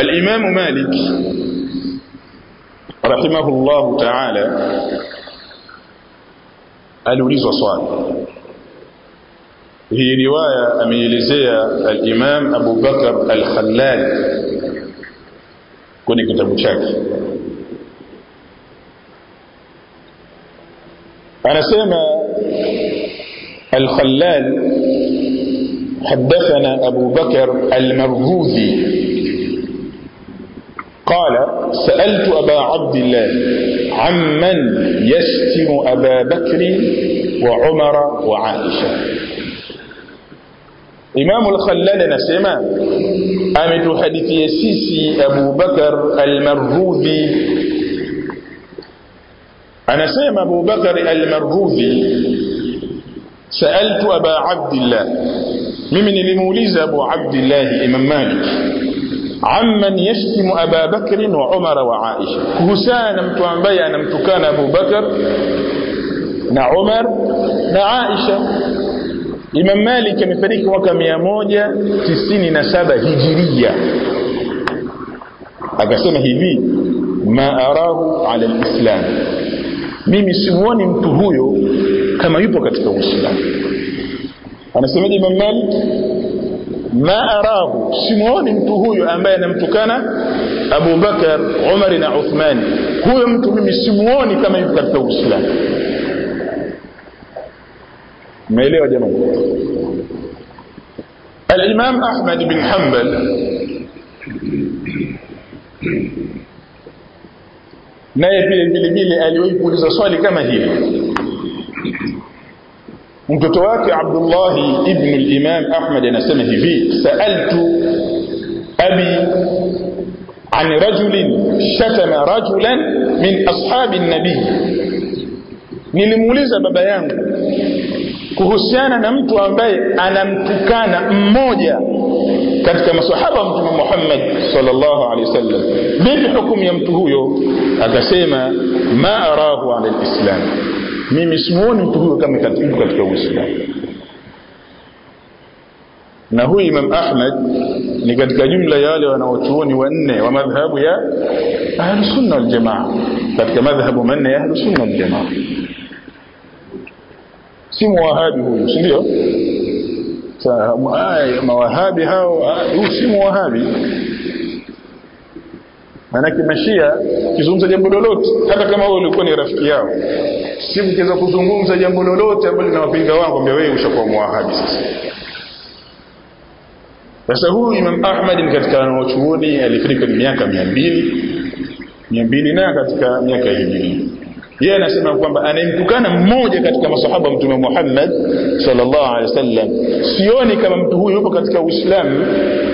الإمام مالك رحمه الله تعالى aliulizwa swali. Hii riwaya ameelezea al-Imam Abu Bakr al-Khallal kwenye kitabu chake. Anasema al-Khallal حدثنا أبو بكر المرغوذي قال سألت أبا عبد الله عمن يشتم أبا بكر وعمر وعائشة. إمام الخلال نسمع أمد حديث يسيسي أبو بكر المرغوذي. أنا سمع أبو بكر المرغوذي سألت أبا عبد الله ممن لموليز أبو عبد الله إمام مالك عمن يشتم أبا بكر وعمر وعائشة كهسانا متوانبيا نمتكان أبو بكر نعمر نعائشة. إمام مالك مفريك وكمية موجة 97 هجرية. أقسم هذي ما أراه على الإسلام mimi simuoni mtu huyo kama yupo katika Uislamu. Anasemaje Imam Malik? Ma arahu, simuoni mtu huyo ambaye anamtukana Abu Bakar, Umar na Uthman. Huyo mtu mimi simuoni kama yupo katika Uislamu. Umeelewa jamani? Al-Imam Ahmad bin Hanbal naye vile aliwahi kuuliza swali kama hili. Mtoto wake Abdullah ibn al-Imam Ahmad anasema hivi, sa'altu abi an rajulin shatama rajulan min ashabi an-nabi. Nilimuuliza baba yangu kuhusiana na mtu ambaye anamtukana mmoja katika maswahaba wa Mtume Muhammad sallallahu alaihi wasallam, vipi hukumu ya mtu huyo? Akasema ma arahu ala al-islam, mimi simuoni mtu huyo kama katika Uislamu. Na huyu Imam Ahmad ni katika jumla ya wale wanaochuoni wanne wa madhhabu ya Ahlus Sunna wal Jamaa, katika madhhabu manne ya Ahlus Sunna wal Jamaa. Si muwahabi huyu, si ndio? Mawahabi hao huyu si muwahabi. Manake mashia kizungumza jambo lolote hata kama wewe ulikuwa ni rafiki yao, si mkiweza kuzungumza jambo lolote ambalo linawapinga wao kwamba wewe ushakuwa muwahabi sasa. Sasa huyu Imam Ahmad ni katika wanachuoni alifariki miaka 200 na katika miaka hii. Yeye anasema kwamba anayemtukana mmoja katika masahaba wa Mtume Muhammad sallallahu alaihi wasallam, sioni kama mtu huyu yupo katika Uislamu.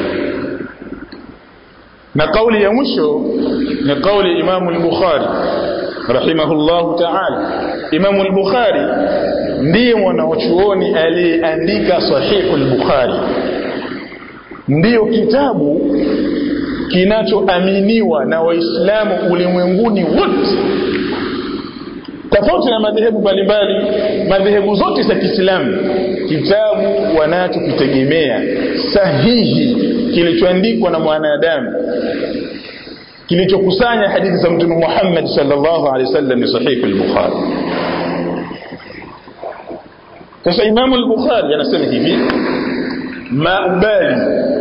Na kauli ya mwisho ni kauli Imam al-Bukhari rahimahullahu ta'ala. Imam al-Bukhari ndiye mwanachuoni aliyeandika Sahih al-Bukhari, ndio kitabu kinachoaminiwa na Waislamu ulimwenguni wote, tofauti na madhehebu mbalimbali. Madhehebu zote za Kiislamu kitabu wanachokitegemea sahihi kilichoandikwa na mwanadamu kilichokusanya hadithi za Mtume Muhammad sallallahu alaihi wasallam ni Sahih al-Bukhari. Sasa Imam al-Bukhari anasema hivi, ma ubali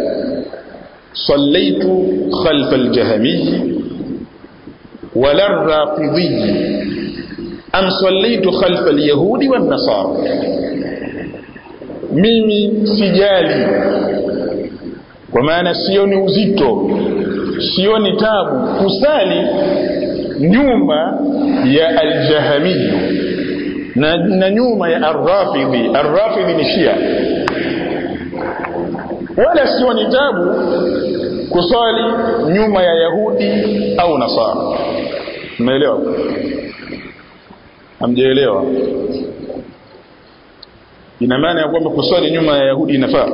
sallaytu khalf al-Jahmi wala ar-Rafidhi am sallaytu khalf al-Yahudi wan-Nasara. Mimi sijali, kwa maana sioni uzito, sioni tabu kusali nyuma ya al-Jahmi na nyuma ya ar-Rafidhi. Ar-Rafidhi ni Shia. Wala sioni tabu kusali nyuma ya Yahudi au Nasara. Umeelewa? Hamjaelewa? Ina maana ya kwamba kusali nyuma ya Yahudi inafaa?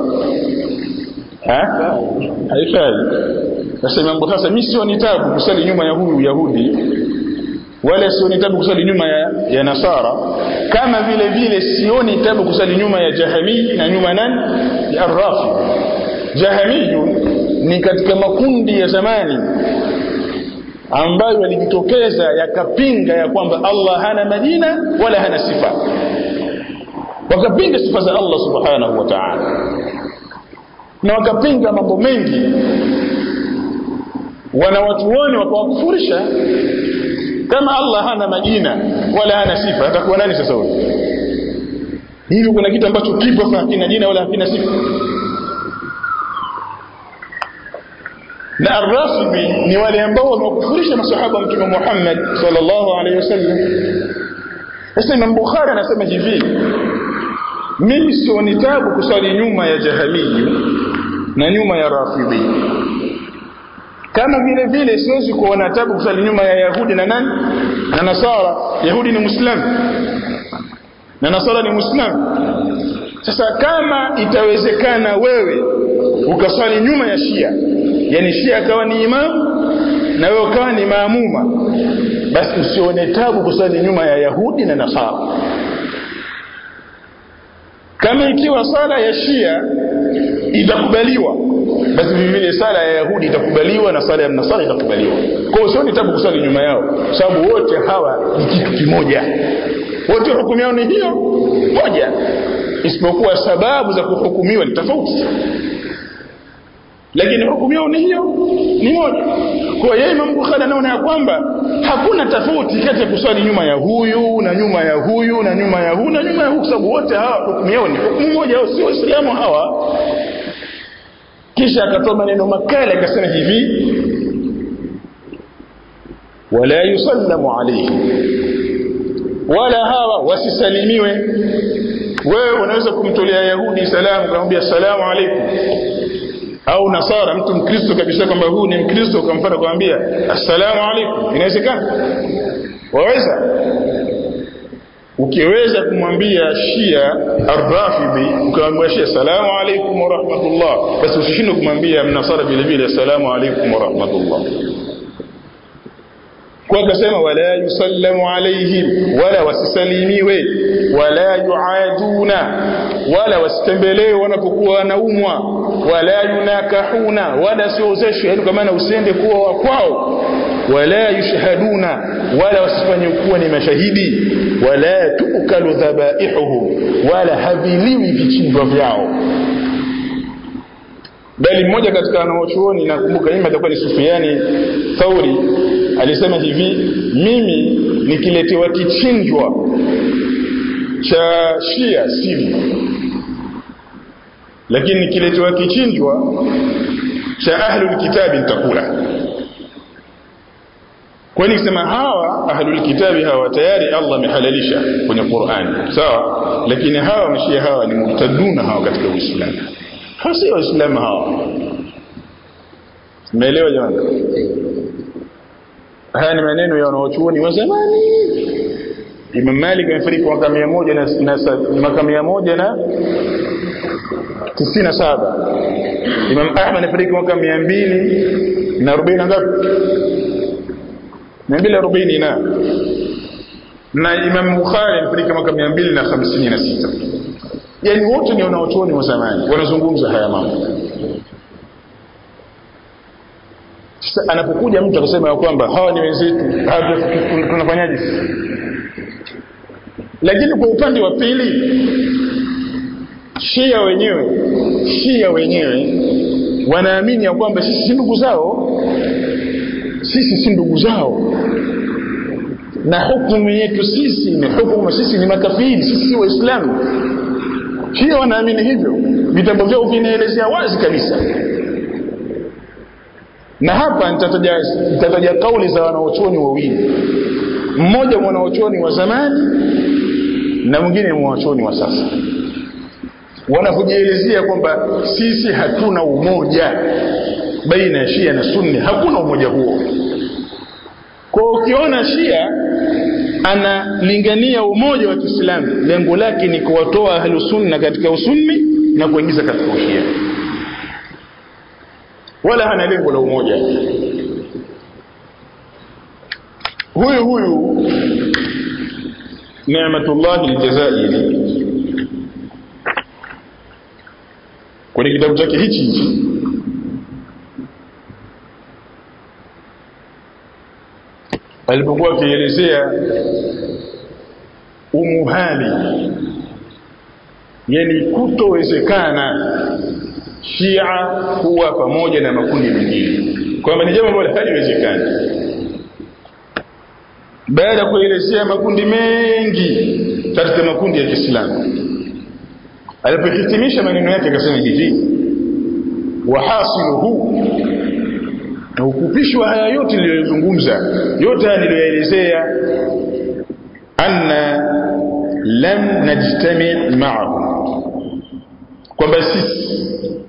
Haifai. Sasa Imam Bukhari, mimi sioni tabu kusali nyuma ya huyu Yahudi, wala sioni tabu kusali nyuma ya Nasara, kama vile sioni tabu kusali nyuma ya Jahmi na nyuma nani ya Ar-Rafidhi. Jahmi ni katika makundi ya zamani ambayo yalijitokeza yakapinga ya kwamba Allah hana majina wala hana sifa, wakapinga sifa za Allah subhanahu wa ta'ala, na wakapinga mambo mengi. Wanawachuoni wakawakufurisha. Kama Allah hana majina wala hana sifa, atakuwa nani sasa huyo? Hivi kuna kitu ambacho kipo hakina jina wala hakina sifa? Na ar-Rafidhi ni wale ambao wamewakufurisha masahaba wa Mtume Muhammad sallallahu alaihi wasallam. Sasa Imam Bukhari anasema hivi, mimi sioni tabu kusali nyuma ya Jahmii na nyuma ya Rafidhi, kama vile vile siwezi kuona tabu kusali nyuma ya Yahudi na nani na Nasara. Yahudi ni Muislamu na Nasara ni Muislamu. Sasa kama itawezekana wewe ukasali nyuma ya Shia, yani Shia akawa ni imamu na wewe ukawa ni maamuma, basi usione tabu kusali nyuma ya Yahudi na Nasara. Kama ikiwa sala ya Shia itakubaliwa, basi vile sala ya Yahudi itakubaliwa na sala ya Nasara itakubaliwa. Kwa hiyo usione tabu kusali nyuma yao, sababu wote hawa ni kitu kimoja, wote hukumu yao ni hiyo moja, isipokuwa sababu za kuhukumiwa ni tofauti, lakini hukumu yao ni hiyo ni moja. Kwa hiyo Imam Bukhari anaona ya kwamba hakuna tofauti kati ya kuswali nyuma ya huyu na nyuma ya huyu na nyuma ya huyu na nyuma ya huyu, sababu wote hawa hukumu yao ni hukumu moja, au sio Waislamu hawa? Kisha akatoa maneno makali akasema hivi, wala yusallamu alayhi, wala hawa wasisalimiwe. Wewe unaweza kumtolea Yahudi salamu kumwambia assalamu alaykum, au Nasara mtu Mkristo kabisa kwamba huyu ni Mkristo ukamfuata kumwambia assalamu alaykum, inawezekana? Waweza? Ukiweza kumwambia Shia ar-Rafidhi ukamwambia Shia assalamu alaykum wa rahmatullah, basi usishinde kumwambia Mnasara vile vile assalamu alaykum wa rahmatullah. Kwa akasema wala yusallamu alayhim, wala wasisalimiwe, wala yuaduna, wala wasitembelewe wanapokuwa wanaumwa, wala yunakahuna, wala siozeshwe, yani kwa maana usiende kuwa wa kwao, wala yushhaduna, wala wasifanye kuwa ni mashahidi, wala tukalu dhabaihuhum, wala haviliwi vichinjwa vyao. Bali mmoja katika wanachuoni, nakumbuka mimi atakuwa ni Sufyani Thauri, alisema hivi, mimi nikiletewa kichinjwa cha Shia sili, lakini nikiletewa kichinjwa cha ahlul kitabi nitakula. Kwa nini sema hawa ahlul kitabi hawa tayari Allah amehalalisha kwenye Qur'an, sawa, lakini hawa Mashia hawa ni murtaduna hawa katika Uislamu, hasa Waislamu hawa. Umeelewa jamani? Haya ni maneno ya wanachuoni wa zamani. Imam Malik amefariki mwaka 197. Imam Ahmad amefariki mwaka 240 ngapi? 240 na Imam Bukhari amefariki mwaka 256. Yani wote ni wanachuoni wa zamani wanazungumza haya mambo. Sasa anapokuja mtu akasema kwamba hawa ni wenzetu, tunafanyaje? Lakini kwa upande wa pili, Shia wenyewe wanaamini ya kwamba sisi si ndugu zao, na hukumu yetu sisi ni makafiri, sisi si Waislamu. Shia wanaamini hivyo, vitabu vyao vinaelezea wazi kabisa. Na hapa nitataja kauli za wanachuoni wawili, mmoja mwanachuoni wa zamani na mwingine mwanachuoni wa sasa, wanakujielezea kwamba sisi hatuna umoja baina ya Shia na Sunni, hakuna umoja huo. Kwa ukiona Shia analingania umoja wa Kiislamu, lengo lake ni kuwatoa ahlus sunna katika usunni na kuingiza katika ushia, wala hana lengo la umoja. Huyu Ni'matullah al-Jazairi kwenye kitabu chake hichi alipokuwa akielezea umuhali, yani kutowezekana Shia kuwa pamoja na makundi mengine, kwamba ni jambo ambalo haliwezekani. Baada ya kuelezea makundi mengi katika makundi ya Kiislamu, alipohitimisha maneno yake akasema hivi: wahasiluhu, na ukupishwa haya yote niliyozungumza, yote haya niliyoelezea, anna lam najtami' ma'ahum, kwamba sisi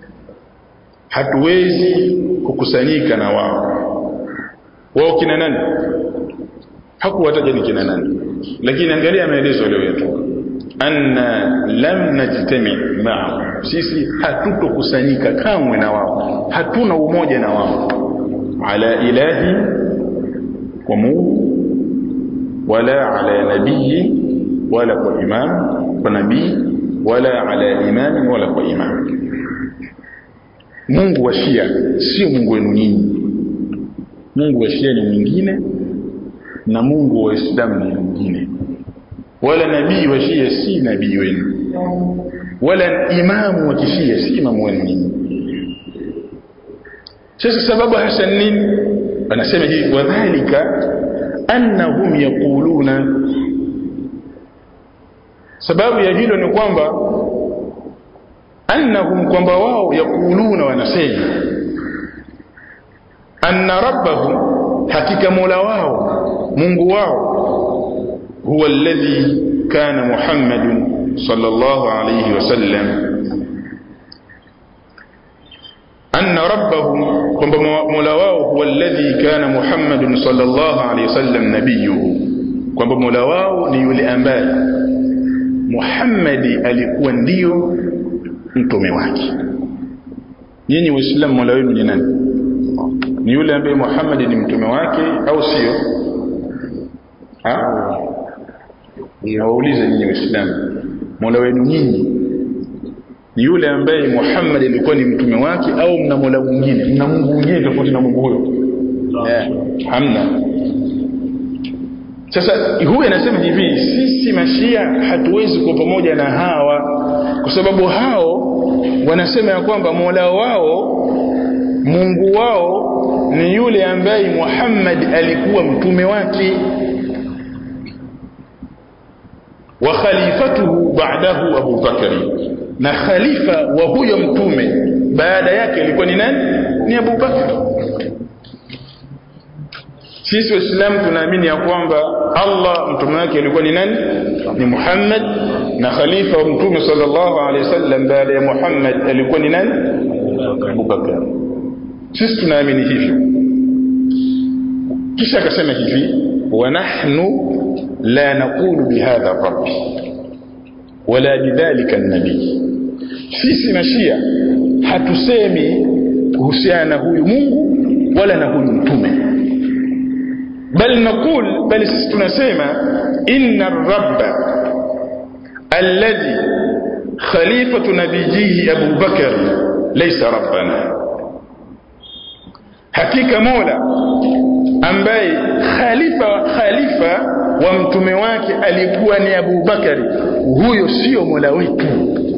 hatuwezi kukusanyika na wao. Wao kina nani? Hakuwataja ni kina nani, lakini angalia maelezo leo yetu, anna lam najtami' ma'ahum, sisi hatutokusanyika kamwe na wao, hatuna umoja na wao, ala ilahi wa Mungu, wala ala nabii, wala kwa imam kwa nabii, wala ala imam, wala kwa imam. Mungu wa Shia sio Mungu wenu nyinyi. Mungu wa Shia ni mwingine na Mungu wa Uislamu ni mwingine. Wala nabii wa Shia si nabii wenu, wala imamu wa Kishia si imamu wenu nyinyi. Sasa sababu hasa nini? Anasema hivi: wadhālika annahum yaquluna, sababu ya hilo ni kwamba annahum, kwamba wao yaquluna, wanasema anna rabbahum, hakika mola wao, Mungu wao, huwa alladhi kana Muhammadun sallallahu alayhi wasallam, anna rabbahum, kwamba mola wao huwa alladhi kana Muhammadun sallallahu alayhi wasallam nabiyuhu, kwamba mola wao ni yule ambaye Muhammadi alikuwa ndio mtume wake. Nyinyi Waislamu mola wenu ni nani? Ni yule ambaye Muhammad ni mtume wake au sio? Niwaulize nyinyi Waislamu, mola wenu nyinyi ni yule ambaye Muhammad alikuwa ni mtume wake au mna mola mwingine? Mna Mungu mwingine tofauti na Mungu huyo? Hamna. Sasa huyu anasema hivi: sisi Mashia hatuwezi kuwa pamoja na hawa, kwa sababu hao wanasema ya kwamba mola wao, Mungu wao ni yule ambaye Muhammad alikuwa mtume wake, wa khalifatuhu ba'dahu Abu Bakr, na khalifa wa huyo mtume baada yake alikuwa ni nani? Ni Abu Bakr. Sisi Waislamu tunaamini ya kwamba Allah mtume wake alikuwa ni nani? Ni Muhammad, na khalifa wa mtume sallallahu alaihi wasallam baada ya Muhammad alikuwa ni nani? Abu Bakr. Sisi tunaamini hivyo. Kisha akasema hivi: wa nahnu la naqulu bihadha rabbi wala bidhalika an-nabi, sisi Mashia hatusemi kuhusiana na huyu Mungu wala na huyu mtume, bali sisi tunasema inna ar-rabba alladhi khalifatu nabiyhi Abu Bakr laysa rabbana, hakika mola ambaye khalifa wa mtume wake alikuwa ni Abu Bakari, huyo sio mola wetu.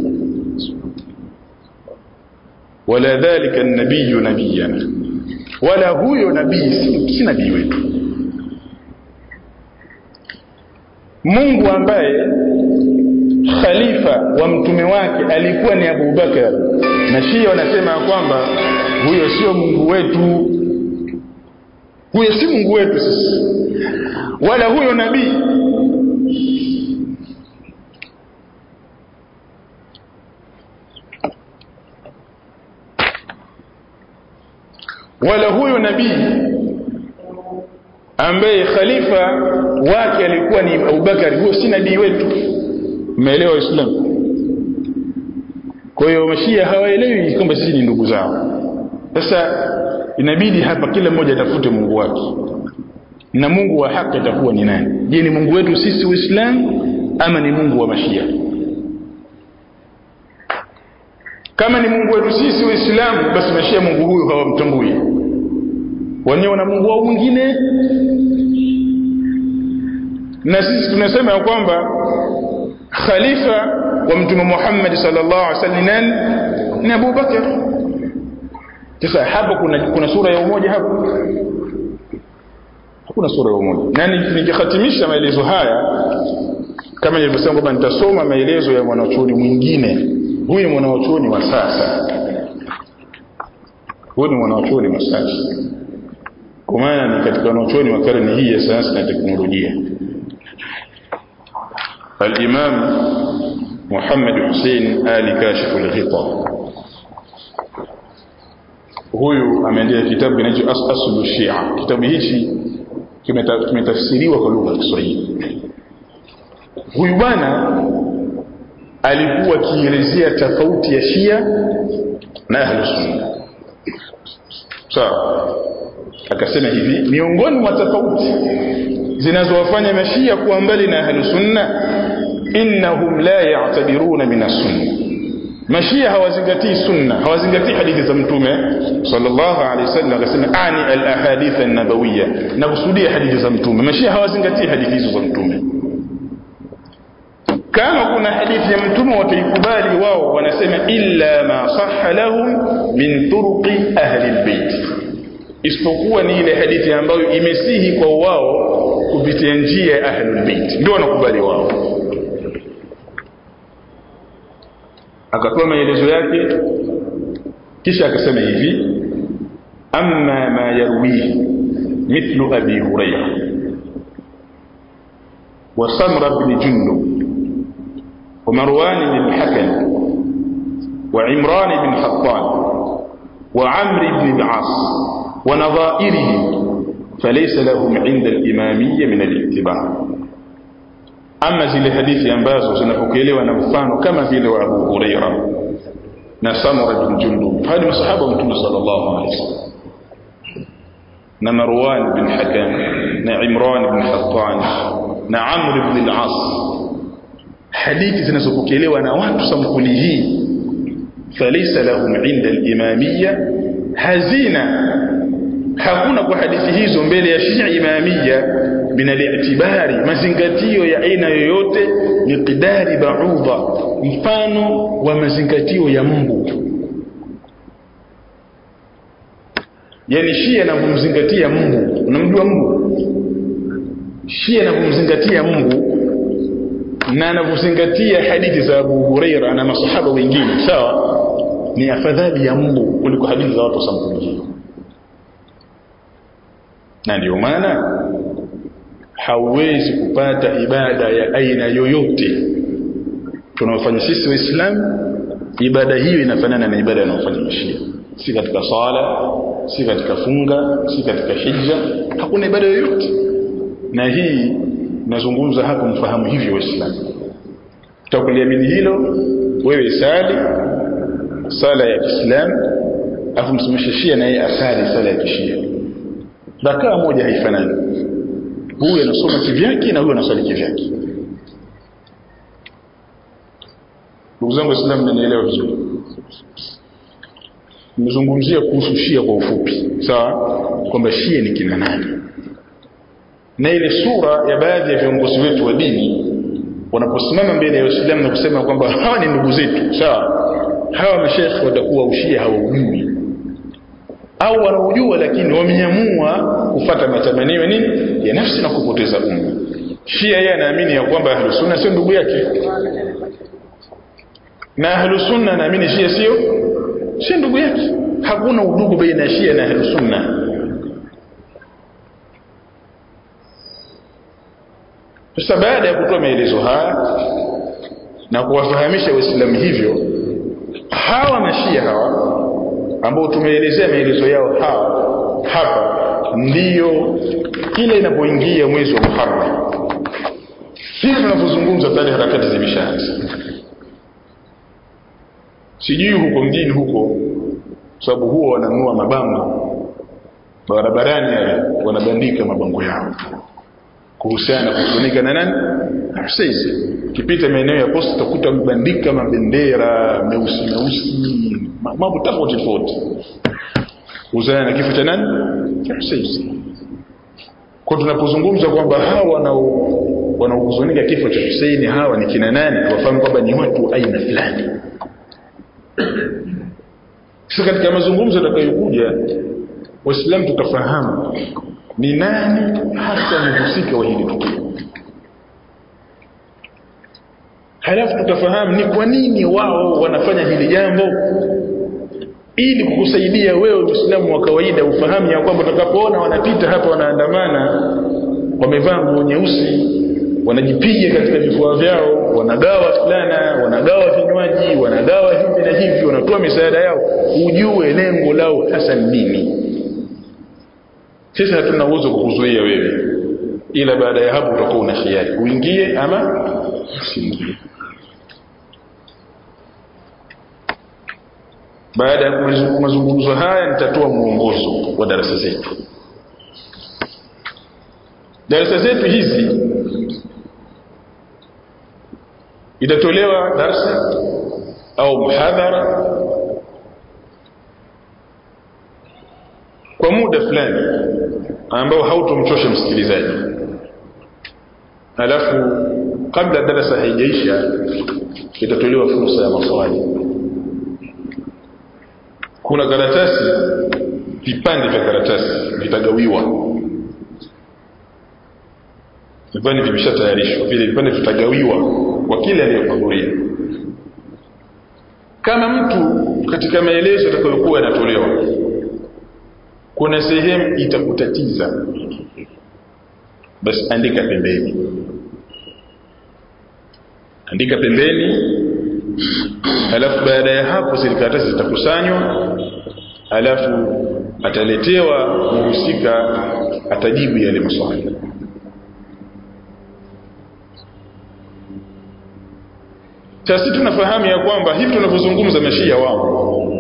Wala dhalika an-nabiyyu nabiyana, wala huyo nabii si nabii wetu. Mungu ambaye khalifa wa mtume wake alikuwa ni Abu Bakar, na Shia wanasema kwamba huyo sio Mungu wetu, huyo si Mungu wetu sisi, wala huyo nabii. Wala huyo nabii ambaye khalifa wake alikuwa ni Abu Bakar, huyo si nabii wetu. Umeelewa Uislamu? Kwa hiyo Mashia hawaelewi kwamba sisi ni ndugu zao. Sasa inabidi hapa kila mmoja atafute Mungu wake, na Mungu wa haki atakuwa ni nani? Je, ni Mungu wetu sisi Uislamu ama ni Mungu wa Mashia? Kama ni Mungu wetu sisi Uislamu, basi Mashia Mungu huyu hawamtambui, wenyewe na Mungu wao mwingine na sisi tunasema kwamba khalifa wa mtume Muhammad sallallahu alaihi wasallam ni Abu Bakar. Sasa hapo kuna sura ya umoja hapo? Hakuna sura ya umoja. Na nikikhatimisha maelezo haya kama nilivyosema kwamba nitasoma maelezo ya mwanachuoni mwingine. Huyu mwanachuoni wa sasa. Huyu ni mwanachuoni wa sasa. Kwa maana ni katika wanachuoni wa karne hii ya sayansi na teknolojia. Al-Imam Muhammad Hussein Ali Kashif al-Ghita. Huyu ameandika kitabu kinaitwa Aslu Shia. Kitabu hichi kimetafsiriwa kwa lugha ya Kiswahili. Huyu bwana alikuwa akielezea tofauti ya Shia na Ahlus Sunna. Sawa. Akasema hivi, miongoni mwa tofauti zinazowafanya mashia kuwa mbali na Ahlus Sunna, innahum la ya'tabiruna min as-sunna. Mashia hawazingatii sunna, hawazingatii hadithi za mtume sallallahu alaihi wasallam. Akasema ani al-ahadith an-nabawiyya, na kusudia hadithi za mtume. Mashia hawazingatii hadithi hizo za mtume. Kama kuna hadithi ya mtume wataikubali wao, wanasema illa ma sahha lahum min turuqi ahli al-bayt, isipokuwa ni ile hadithi ambayo imesihi kwa wao kupitia njia ya ahli al-bayt, ndio wanakubali wao. Akatoa maelezo yake kisha akasema hivi, amma ma yarwihi mithlu Abi Hurairah wa Samra bin Jundub wa Marwan bin Hakam wa Imran bin Hattan wa Amr bin al-As wa nadha'irihim falaysa lahum 'inda al-imamiyya min al-ittiba'. Ama zile hadithi ambazo zinapokelewa na mfano kama vile wa Abu Hurairah na Samra bin Jundub, hadi masahaba wa Mtume sallallahu alaihi wasallam, na Marwan bin Hakam na Imran bin Hattan na Amr bin al-As, hadithi zinazopokelewa na watu sampuli hii, falaysa lahum 'inda al-imamiyya hazina, hakuna kwa hadithi hizo mbele ya Shia imamiyya min al-i'tibari, mazingatio ya aina yoyote, miqdari ba'udha, mfano wa mazingatio ya mbu. Yani Shia anapomzingatia mbu, unamjua mbu? Shia anapomzingatia mbu na anapozingatia hadithi za Abu Hurairah na masahaba wengine, sawa, ni afadhali ya mbu kuliko hadithi za watu sampuli hiyo. Na ndio maana hauwezi kupata ibada ya aina yoyote tunayofanya sisi Waislamu, ibada hiyo inafanana na ibada inayofanya Mashia. Si katika sala, si katika funga, si katika hija, hakuna ibada yoyote. Na hii nazungumza hapa mfahamu hivyo Waislamu. Utakuliamini hilo, wewe sala ya Kiislamu, afu msumishe Shia na yeye asali sala ya Kishia. Rakaa moja haifanani. Huyu anasoma kivyake na huyu anasali kivyake. Ndugu zangu Waislamu, mnanielewa vizuri? Nimezungumzia kuhusu Shia kwa ufupi, sawa, kwamba Shia ni kina nani, na ile sura ya baadhi ya viongozi wetu wa dini wanaposimama mbele ya Waislamu na kusema kwamba hawa ni ndugu zetu, sawa, hawa mashaikh watakuwa ushia hawaujui, au wanaujua lakini wameamua kufuata matamanio nini ya nafsi na kupoteza umma. Shia yeye anaamini ya kwamba Ahlus Sunna sio ndugu yake, na Ahlus Sunna anaamini Shia sio ndugu yake. Hakuna udugu baina ya Shia na Ahlus Sunna. Sasa baada ya kutoa maelezo haya na kuwafahamisha Waislamu hivyo, hawa mashia hawa ambao tumeelezea maelezo yao hapa, ndiyo kile inapoingia mwezi wa Muharram, sisi tunapozungumza tayari harakati zimeshaanza. Sijui huko mjini huko, sababu huwa wananunua mabango barabarani, wanabandika mabango yao kuhusiana kufunika na nani? Sasa kipita maeneo ya posta utakuta mbandika mabendera meusi mambo tofauti kuhusiana na kifo cha nani? Sasa kwa tunapozungumza kwamba hawa wanaohuzunika kifo cha Hussein hawa ni kina nani, tuwafahamu kwamba ni watu aina fulani. Sasa katika mazungumzo yatakayokuja Waislamu tutafahamu ni nani hasa mhusika wa hili tukio. Halafu tutafahamu ni kwa nini wao wanafanya hili jambo, ili kukusaidia wewe Muislamu wa kawaida ufahamu ya kwamba utakapoona wanapita hapa wanaandamana wamevaa nguo nyeusi, wanajipiga katika vifua vyao, wanagawa fulana, wanagawa vinywaji, wanagawa hivi na hivi, wanatoa misaada yao, ujue lengo lao hasa ni nini. Sisi hatuna uwezo kukuzuia wewe, ila baada ya hapo utakuwa una khiari uingie ama usiingie. Baada ya mazungumzo haya nitatoa mwongozo wa darasa zetu. Darasa zetu hizi itatolewa darasa au muhadhara kwa muda fulani ambao hautomchosha msikilizaji. Halafu kabla darasa haijaisha itatolewa fursa ya maswali. Kuna karatasi, vipande vya karatasi vitagawiwa. Vipande vimeshatayarishwa, vile vipande vitagawiwa kwa kila aliyehudhuria. Kama mtu katika maelezo yatakayokuwa yanatolewa kuna sehemu itakutatiza, basi andika pembeni. Andika pembeni. Halafu baada ya hapo zile karatasi zitakusanywa, halafu ataletewa mhusika, atajibu yale maswali. Sisi tunafahamu ya kwamba hivi tunavyozungumza Mashia wao,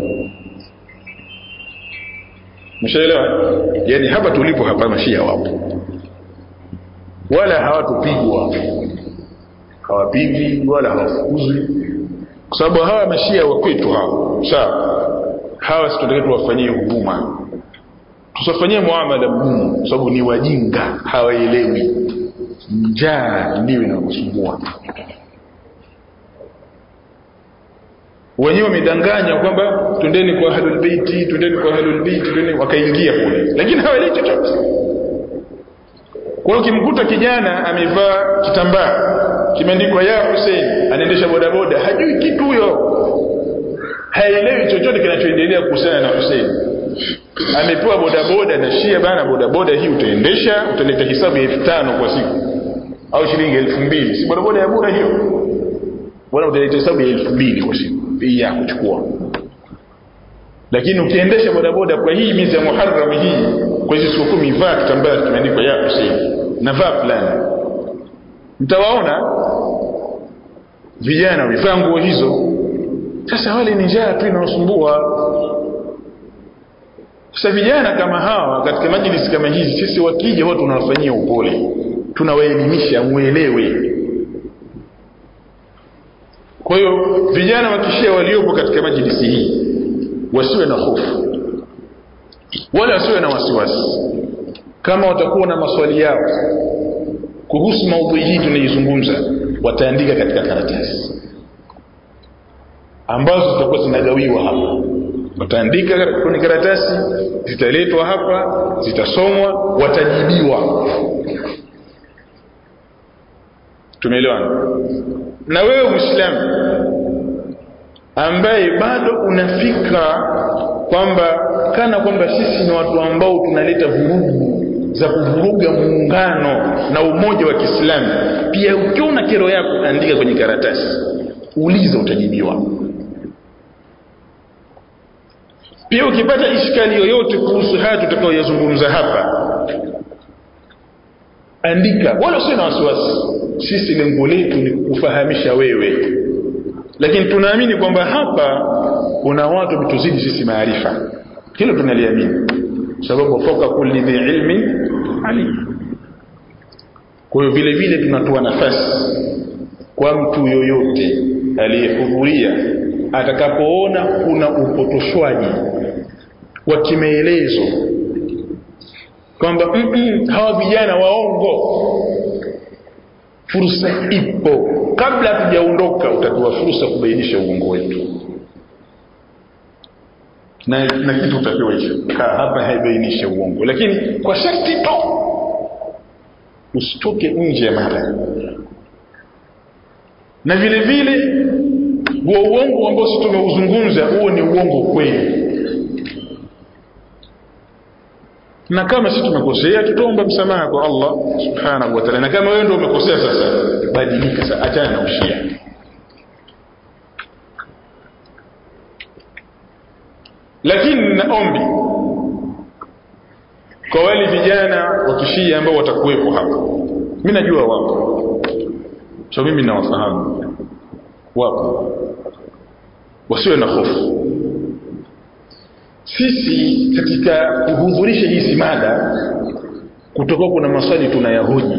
mshaelewa, yani hapa tulipo hapa Mashia wapo, wala hawatupigwa, hawapigi wala hawafukuzwi, kwa sababu hawa Mashia wa kwetu hao, sawa, hawa tunataka tuwafanyie huduma, tusifanyie muamala mgumu, kwa sababu ni wajinga, hawaelewi, njaa ndio inakusumbua. Wenyewe wamedanganya kwamba twendeni kwa Ahlul Baiti, twendeni kwa Ahlul Baiti, twendeni, wakaingia kule, lakini hawaelewi chochote. Kwa hiyo kimkuta kijana amevaa kitambaa kimeandikwa ya Hussein, anaendesha bodaboda, hajui kitu huyo, haelewi chochote kinachoendelea kuhusiana na Hussein. Amepewa bodaboda na Shia, bana bodaboda hii utaendesha, utaleta hisabu ya 5,000 kwa siku au shilingi 2,000, si bodaboda ya bure hiyo, bwana utaleta hisabu ya 2,000 kwa siku hii ya kuchukua. Lakini ukiendesha bodaboda kwa hii miezi ya Muharram hii, kwa hizo siku 10 vaa kitambaa kimeandikwa ya Hussein na vaa fulani, mtawaona vijana wamevaa nguo hizo. Sasa wale ni njaa tu inawasumbua. Sasa vijana kama hawa katika majlisi kama hizi, sisi wakija watu tunawafanyia upole, tunawaelimisha muelewe. Kwa hiyo vijana wa Kishia waliopo katika majlisi hii wasiwe na hofu wala wasiwe na wasiwasi. Kama watakuwa na maswali yao kuhusu maudhui hii tunaizungumza, wataandika katika karatasi ambazo zitakuwa zinagawiwa hapa. Wataandika kwenye karatasi, zitaletwa hapa, zitasomwa, watajibiwa. Tumeelewana? Na wewe Muislamu ambaye bado unafika kwamba kana kwamba sisi ni watu ambao tunaleta vurugu za kuvuruga muungano na umoja wa Kiislamu, pia ukiona kero yako andika kwenye karatasi, uliza, utajibiwa. Pia ukipata ishkali yoyote kuhusu haya tutakayoyazungumza hapa, andika, wala usiwe na wasiwasi. Sisi lengo letu ni kukufahamisha wewe, lakini tunaamini kwamba hapa kuna watu wametuzidi sisi maarifa. Hilo tunaliamini, sababu fawqa kulli dhi ilmin alim. Kwa hiyo vile vile tunatoa nafasi kwa mtu yoyote aliyehudhuria, atakapoona kuna upotoshwaji wa kimaelezo kwamba hawa vijana waongo, fursa ipo. Kabla hatujaondoka utatoa fursa kubainisha uongo wetu, na kitu utapewa hicho, hapa haibainishe uongo, lakini kwa sharti tu usitoke nje ya mada. Na vile vile huo uongo ambao sisi tumeuzungumza huo ni uongo kweli. Na kama sisi tumekosea tutaomba msamaha kwa Allah subhanahu wa ta'ala, na kama wewe ndio umekosea sasa badilika, sasa achana na ushia. Lakini naombi kwa wale vijana wa kishia ambao watakuwepo hapa, mimi najua wapo, so mimi nawafahamu, wapo, wasiwe na hofu. Sisi katika kuhudhurisha hizi mada kutoka kuna maswali tunayahoji,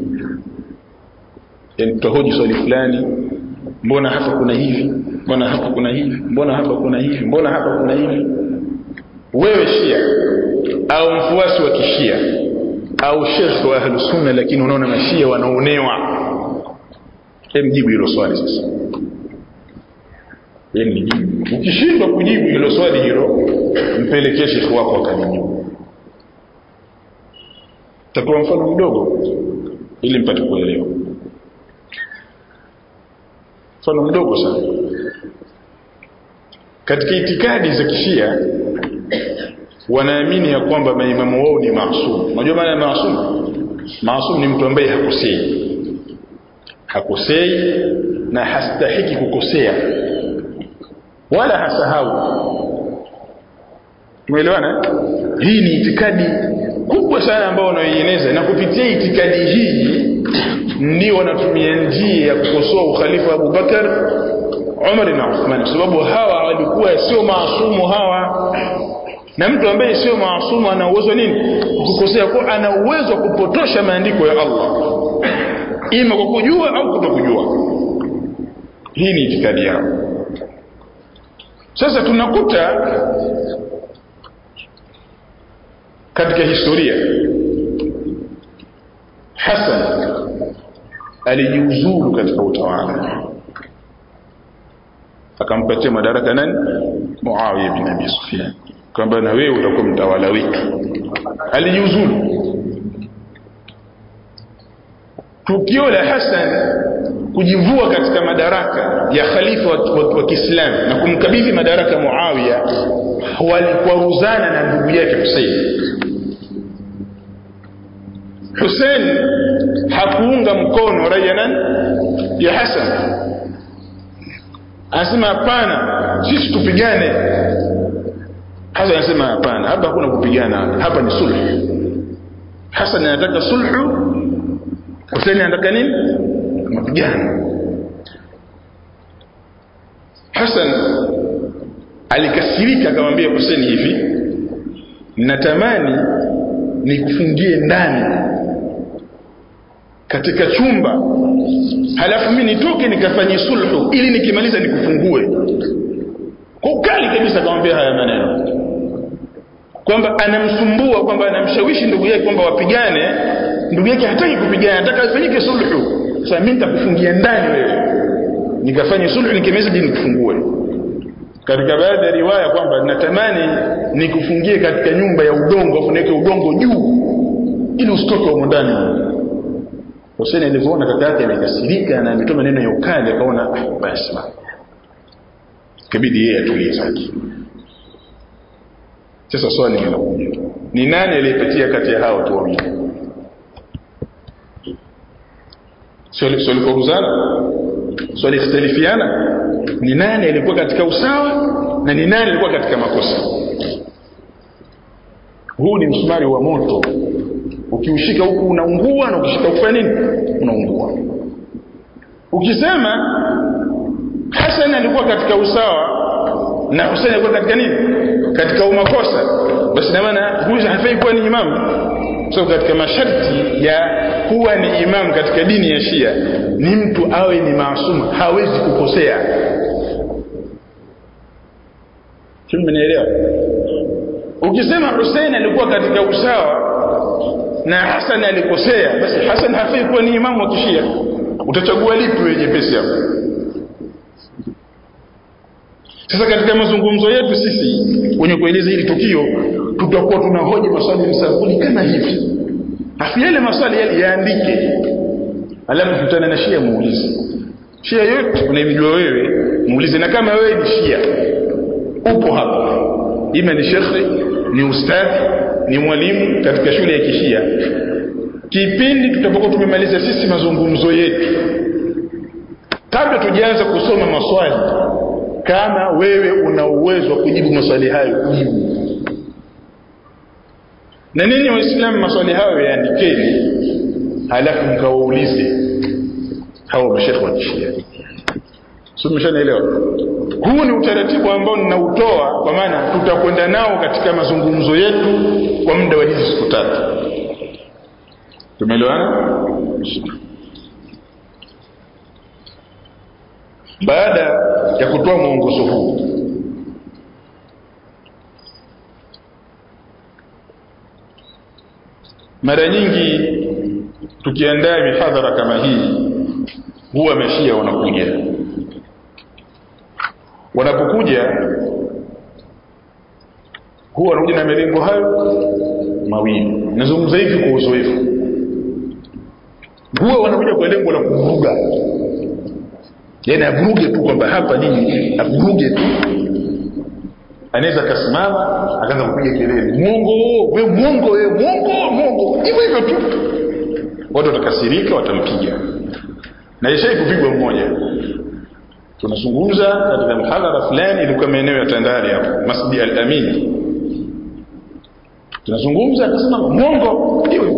yani tutahoji swali fulani, mbona hapa kuna hivi, mbona hapa kuna hivi, mbona hapa kuna hivi, mbona hapa kuna hivi. Wewe Shia au mfuasi wa kishia au shekhi wa ahlus sunna, lakini unaona mashia wanaonewa, mjibu hilo swali sasa. Ukishindwa kujibu hilo swali hilo, mpelekee shekhi wako akanijibu. Tatoa mfano mdogo ili mpate kuelewa. Mfano mdogo sana. Katika itikadi za kishia wanaamini ya kwamba maimamu wao ni maasum. Unajua maana ya maasum? Maasum ni mtu ambaye hakosei na hastahiki kukosea wala hasahau. Tumeelewana? Hii ni itikadi kubwa sana ambayo wanaoieneza, na kupitia itikadi hii ndio wanatumia njia ya kukosoa ukhalifa wa Abu Bakar, Umar na Uthman, kwa sababu hawa walikuwa sio maasumu hawa. Na mtu ambaye sio maasumu ana uwezo nini kukosea, kwa ana uwezo wa kupotosha maandiko ya Allah, ima kwa kujua au kutokujua. Hii ni itikadi yao. Sasa tunakuta katika historia Hassan alijiuzulu katika utawala, akampatia madaraka nani? Muawiya bin Abi Sufyan, kwamba na wewe utakuwa mtawala wetu. Alijiuzulu. Tukio la Hassan kujivua katika madaraka ya khalifa wa Kiislamu na kumkabidhi madaraka Muawiya, walikwaruzana na ndugu yake Hussein. Hussein hakuunga mkono rai ya Hassan, anasema hapana, sisi tupigane. Hassan anasema hapana, hapa hakuna kupigana, hapa ni sulhu. Hassan anataka sulhu, Hussein anataka nini? Mapigano. Hassan alikasirika, akamwambia Hussein hivi, natamani nikufungie ndani katika chumba, halafu mimi nitoke nikafanye sulhu ili nikimaliza nikufungue. Kwa ukali kabisa akamwambia haya maneno, kwamba anamsumbua, kwamba anamshawishi ndugu yake kwamba wapigane. Ndugu yake hataki kupigana, anataka afanyike sulhu. Sasa mimi nitakufungia ndani wewe, nikafanye sulhu, nikimaliza nikufungue. Katika baadhi ya riwaya kwamba natamani nikufungie katika nyumba ya udongo, afu niweke udongo juu ili usitoke huko ndani. Hussein alipoona kaka yake amekasirika na ametoa maneno ya ukali, akaona basi kabidi yeye atulie zake. Sasa swali linakuja, ni nani aliyepatia kati ya hao watu wawili? Swali kuruzana, swali ikhtalifiana. Ni nani alikuwa katika usawa na ni nani alikuwa katika makosa? Huu ni msumari wa moto, ukiushika huku unaungua na ukishika huku nini unaungua. Ukisema Hassan alikuwa katika usawa na Hussein alikuwa katika nini, katika umakosa, basi na maana huyu hafai kuwa ni imamu. So katika masharti ya kuwa ni imam katika dini ya Shia ni mtu awe ni maasum, hawezi kukosea. Mmenielewa? Ukisema Hussein alikuwa katika usawa na Hassan alikosea, basi Hassan hafai kuwa ni imamu wa Kishia. Utachagua lipi wewe jepesi hapo? Sasa katika mazungumzo yetu sisi wenye kueleza hili tukio, tutakuwa tunahoji maswali msakuli kama hivi. Afi yale maswali yale yaandike. Alafu tutana na Shia muulize. Shia yote unayemjua wewe muulize, na kama wewe ni Shia upo hapa, ima ni shekhi, ni ustadhi, ni mwalimu katika shule ya Kishia, kipindi tutapokuwa tumemaliza sisi mazungumzo yetu, kabla tujaanza kusoma maswali, kama wewe una uwezo wa kujibu maswali hayo jibu. Na nini Waislamu maswali hayo yaandikeni, halafu mkawaulize hao mashekhi wa Kishia. Sio, mshanaelewa? Huu ni utaratibu ambao ninautoa, kwa maana tutakwenda nao katika mazungumzo yetu kwa muda wa hizi siku 3. Tumeelewana? Baada ya kutoa mwongozo huu, mara nyingi tukiandaa mihadhara kama hii, huwa Mashia wanakuja. Wanapokuja huwa wanakuja na malengo hayo mawili. Nazungumza hivi kwa uzoefu. Huwa wanakuja kwa lengo la kuvuruga, yaani avuruge tu, kwamba hapa nini, avuruge tu. Anaweza kasimama akaanza kupiga kelele, muongo wewe, muongo wewe, muongo, hivyo hivyo tu. Watu watakasirika, watampiga. Na yeshai kupigwa mmoja. Tunazungumza katika mhadhara fulani, ilikuwa maeneo ya Tandale hapo, Masjid Al-Amin. Tunazungumza, akasema muongo,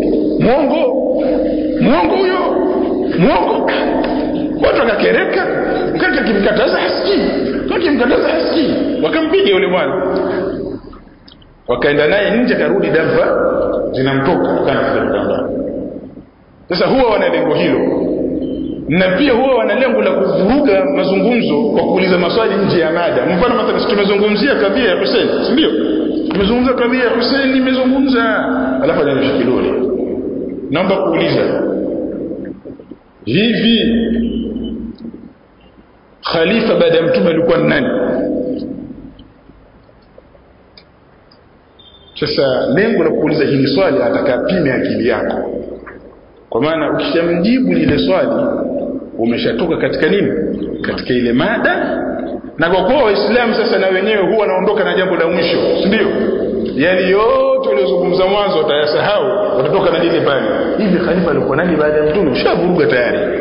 muongo huyo, muongo. Watu wakakereka, kaka kimkataza hasikii, wakampiga yule bwana. Wakaenda naye nje, karudi dafa zinamtoka kana kutanda. Sasa huwa wana lengo hilo, na pia huwa wana lengo la kuvuruga mazungumzo kwa kuuliza maswali nje ya mada. Mfano mathalan tumezungumzia kadhia ya Hussein, si ndio? Tumezungumza kadhia ya Hussein, nimezungumza, alafu ananyosha kidole. Naomba kuuliza, hivi khalifa baada ya mtume alikuwa nani? Sasa lengo la kuuliza hili swali atakapime akili yako, kwa maana ukishamjibu lile swali umeshatoka katika nini, katika ile mada. Na kwa kuwa Waislamu sasa na wenyewe huwa wanaondoka na jambo la mwisho, si ndio? Yaani yote waliozungumza mwanzo watayasahau, watatoka na lile pale. Hivi khalifa alikuwa nani baada ya mtume? Ushavuruga tayari.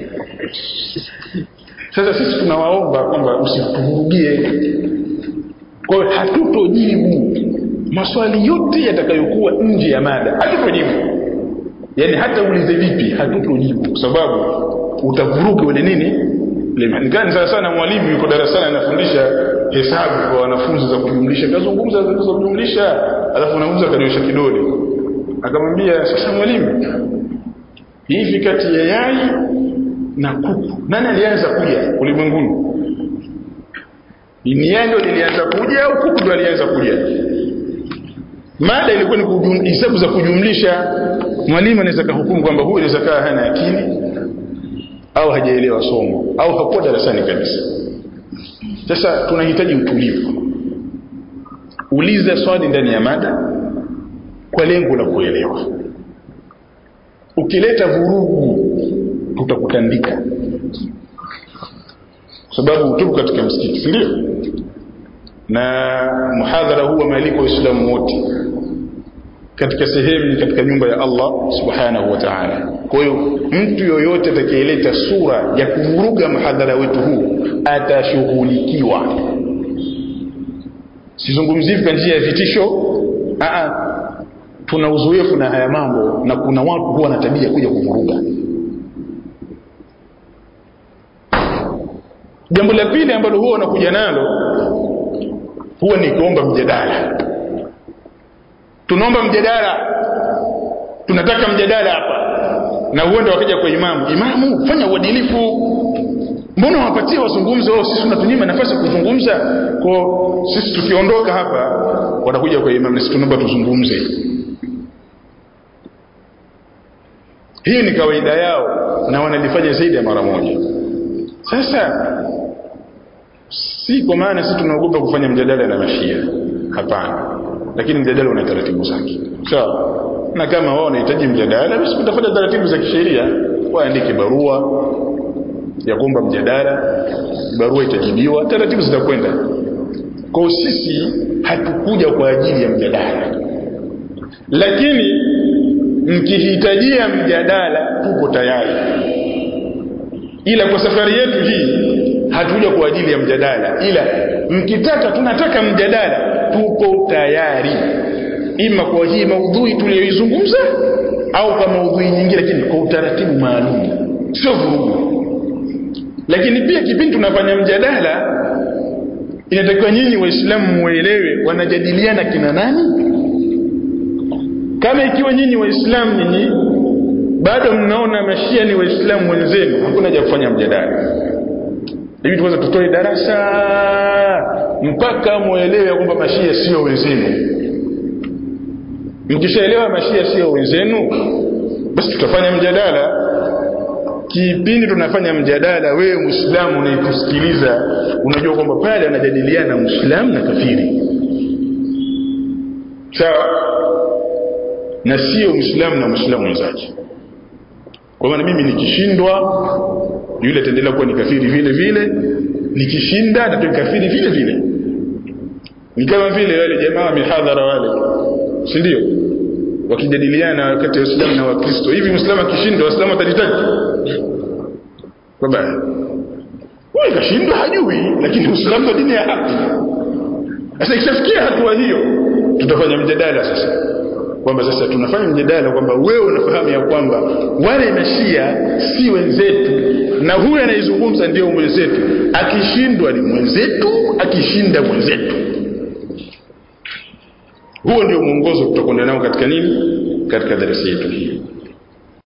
Sasa sisi tunawaomba kwamba usituvurugie. Kwa hiyo hatutojibu maswali yote yatakayokuwa nje ya mada, hatutojibu. Yaani hata ulize vipi hatutojibu, kwa sababu utavuruga wale nini. Nikani sana mwalimu yuko darasani anafundisha hesabu kwa wanafunzi za kujumlisha, kazungumza za kujumlisha, alafu anaanza kanyosha kidole. Akamwambia, sasa mwalimu, hivi kati ya yai na kuku nani alianza kuja ulimwenguni? Ni yai ndio lilianza kuja au kuku ndio alianza kuja? Mada ilikuwa ni hesabu za kujumlisha. Mwalimu anaweza kuhukumu kwamba huyu anaweza kaa hana akili au hajaelewa somo au hakuwa darasani kabisa. Sasa tunahitaji utulivu. Uliza swali ndani ya mada kwa lengo la kuelewa. Ukileta vurugu tutakutandika, kwa sababu tupo katika msikiti, si ndio? Na muhadhara huwa maaliko Waislamu wote katika sehemu, katika nyumba ya Allah subhanahu wa ta'ala. Kwa hiyo mtu yoyote atakayeleta sura ya kuvuruga muhadhara wetu huu atashughulikiwa. Sizungumzii kwa njia ya vitisho, tuna uzoefu na haya mambo, na kuna watu huwa na tabia kuja kuvuruga. Jambo la pili ambalo huwa wanakuja nalo huwa ni kuomba mjadala. Tunaomba mjadala, tunataka mjadala hapa, na huenda wakaja kwa imamu, fanya uadilifu, mbona wapatie wazungumze wao, sisi tunatunyima nafasi kuzungumza? Kwa sisi tukiondoka hapa watakuja kwa imamu, sisi tunaomba tuzungumze. Hii ni kawaida yao na wanalifanya zaidi ya mara moja. Sasa si kwa maana sisi tunaogopa kufanya mjadala na Mashia, hapana, lakini mjadala una taratibu zake. Sawa? Na kama wao wanahitaji mjadala, basi tutafuata taratibu za kisheria, waandike barua ya kuomba mjadala, barua itajibiwa, taratibu zitakwenda. Kwa sisi hatukuja kwa ajili ya mjadala, lakini mkihitajia mjadala tupo tayari, ila kwa safari yetu hii hatuja kwa ajili ya mjadala, ila mkitaka tunataka mjadala tupo tayari, ima kwa hii maudhui tuliyoizungumza au kwa maudhui nyingine, lakini kwa utaratibu maalum, sio vurugu. Lakini pia kipindi tunafanya mjadala inatakiwa nyinyi Waislamu muelewe wanajadiliana kina nani. Kama ikiwa nyinyi Waislamu nyinyi bado mnaona Mashia ni Waislamu wenzenu, hakuna haja kufanya mjadala. Hivi tuweza tutoe darasa mpaka muelewe kwamba Mashia sio wenzenu. Mkishaelewa Mashia sio wenzenu, basi tutafanya mjadala. Kipindi tunafanya mjadala, wewe Muislamu unaitusikiliza unajua kwamba pale anajadiliana Muislamu na kafiri, sawa, na sio Muislamu na Muislamu mwenzake. Kwa maana mimi nikishindwa yule ataendelea kuwa ni kafiri vile vile, nikishinda atakuwa kafiri vile vile. Ni kama vile wale jamaa mihadhara wale, si ndio, wakijadiliana kati ya Waislamu na Wakristo. Hivi Muislamu akishinda Waislamu watajitaji kwa baya? Wewe kashindwa hajui, lakini Uislamu ni dini ya haki. Sasa ikishafikia hatua hiyo, tutafanya mjadala sasa, kwamba sasa tunafanya mjadala kwamba wewe unafahamu ya kwamba wale Mashia si wenzetu na huyu anayezungumza ndio mwenzetu, akishindwa ni mwenzetu, akishinda mwenzetu. Huo ndio mwongozo tutakwenda nao katika nini, katika darasa yetu hii.